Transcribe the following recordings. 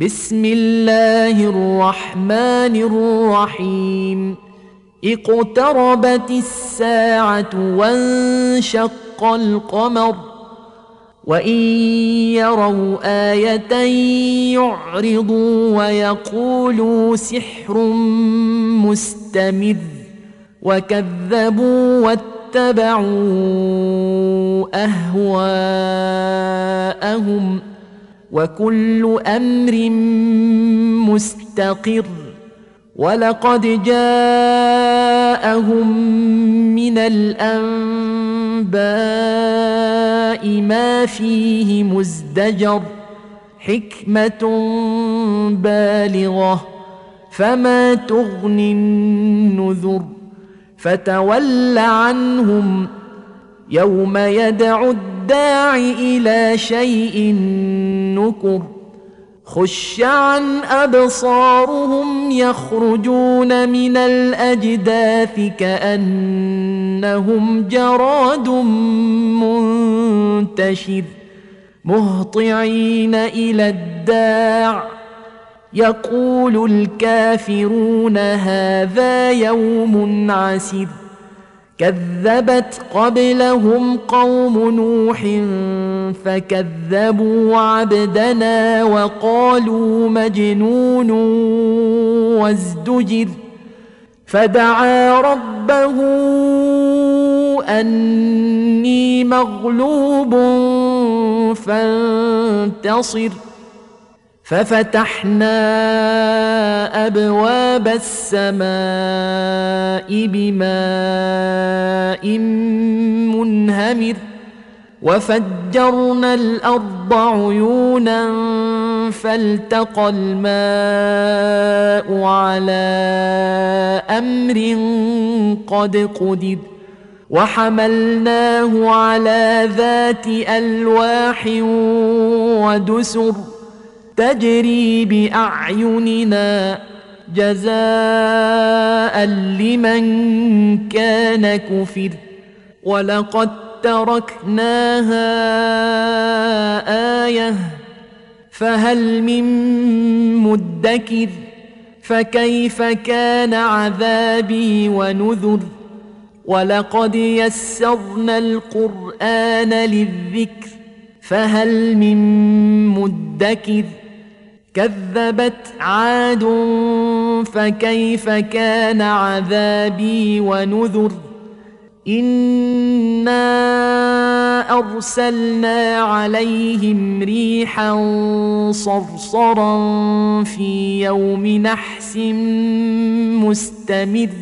بسم الله الرحمن الرحيم. اقتربت الساعة وانشق القمر وإن يروا آية يعرضوا ويقولوا سحر مستمر وكذبوا واتبعوا أهواءهم وكل أمر مستقر. ولقد جاءهم من الأنباء ما فيه مزدجر حكمة بالغة فما تغني النذر. فتول عنهم يوم يدعو الداع إلى شيء نكر. خش عن أبصارهم يخرجون من الأجداث كأنهم جراد منتشر مهطعين إلى الداع يقول الكافرون هذا يوم عسر. كذبت قبلهم قوم نوح فكذبوا عبدنا وقالوا مجنون وازدجر. فدعا ربه أني مغلوب فانتصر. ففتحنا أبواب السماء بماء منهمر وفجرنا الأرض عيونا فالتقى الماء على أمر قد قدر. وحملناه على ذات ألواح ودسر تجري بأعيننا جزاء لمن كان كفر. ولقد تركناها آية فهل من مدكر. فكيف كان عذابي ونذر. ولقد يسرنا القرآن للذكر فهل من مدكر. كذبت عاد فكيف كان عذابي ونذر. إنا أرسلنا عليهم ريحا صرصرا في يوم نحس مستمر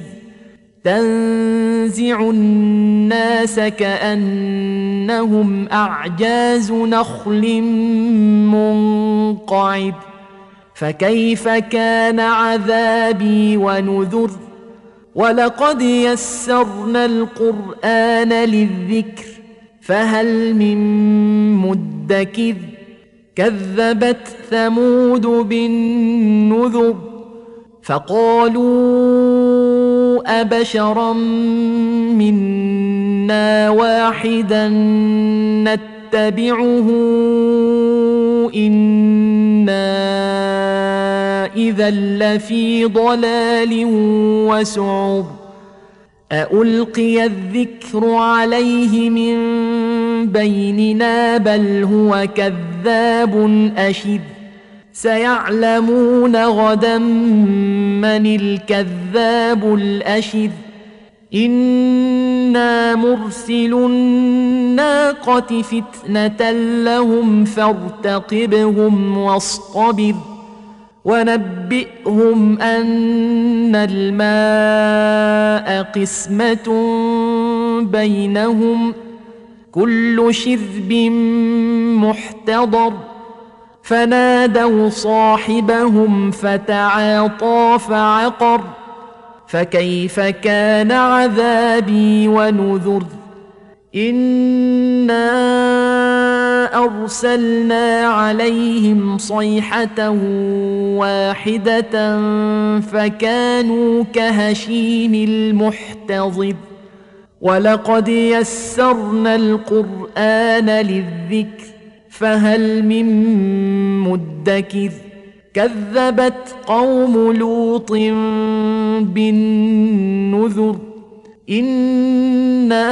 تنزع الناس كأنهم أعجاز نخل منقعر. فكيف كان عذابي ونذر. ولقد يسرنا القرآن للذكر فهل من مدكر. كذبت ثمود بالنذر فقالوا أبشرا منا واحدا نتبعه إنا إذا لفي ضلال وسعر. أألقي الذكر عليه من بيننا بل هو كذاب أشر. سيعلمون غدا من الكذاب الأشر. إنا مرسل الناقة فتنة لهم فارتقبهم واصطبر. ونبئهم أن الماء قسمة بينهم كل شرب محتضر. فنادوا صاحبهم فتعاطى فعقر. فكيف كان عذابي ونذر. إنا أرسلنا عليهم صيحة واحدة فكانوا كهشيم المحتضر. ولقد يسرنا القرآن للذكر فهل من مدكر. كذبت قوم لوط بالنذر إنا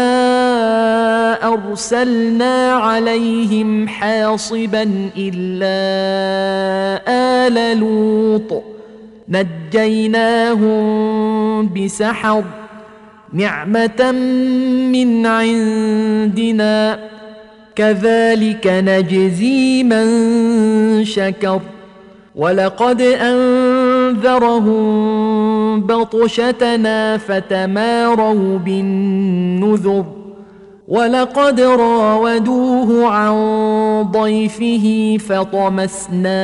أرسلنا عليهم حاصبا إلا آل لوط نجيناهم بسحر نعمة من عندنا كذلك نجزي من شكر ولقد أنذرهم بطشتنا فتماروا بالنذر ولقد راودوه عن ضيفه فطمسنا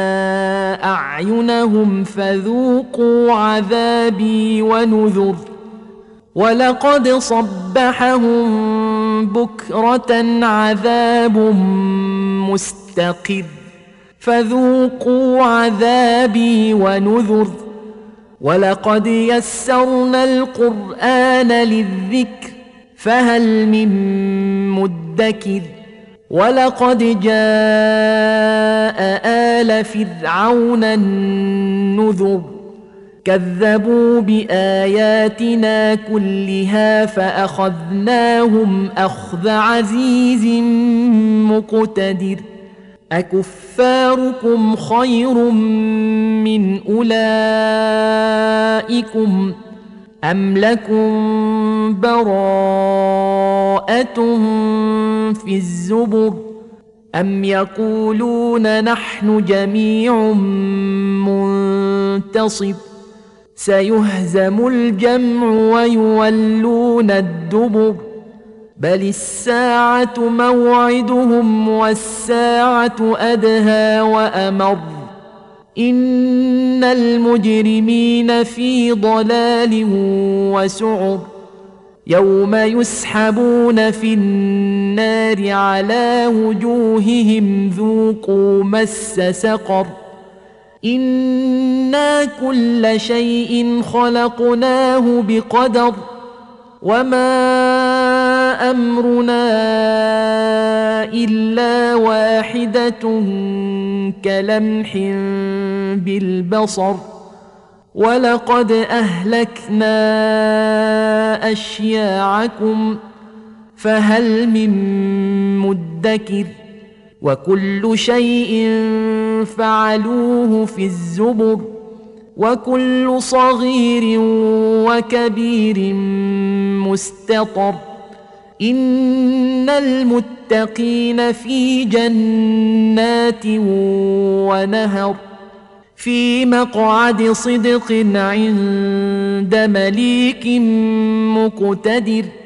أعينهم فذوقوا عذابي ونذر ولقد صبحهم بكرة عذاب مستقر فذوقوا عذابي ونذر ولقد يسرنا القرآن للذكر فهل من مدكر ولقد جاء آل فرعون النذر كذبوا بآياتنا كلها فأخذناهم أخذ عزيز مقتدر أكفاركم خير من أولئكم أم لكم براءة في الزبر أم يقولون نحن جميع منتصر سيهزم الجمع ويولون الدبر بل الساعة موعدهم والساعة أدهى وأمر إن المجرمين في ضلال وسعر يوم يسحبون في النار على وجوههم ذوقوا مس سقر إنا كل شيء خلقناه بقدر وما أمرنا إلا واحدة كلمح بالبصر ولقد أهلكنا أشياعكم فهل من مدكر وكل شيء فعلوه في الزبر وكل صغير وكبير مستطر إن المتقين في جنات ونهر في مقعد صدق عند مليك مقتدر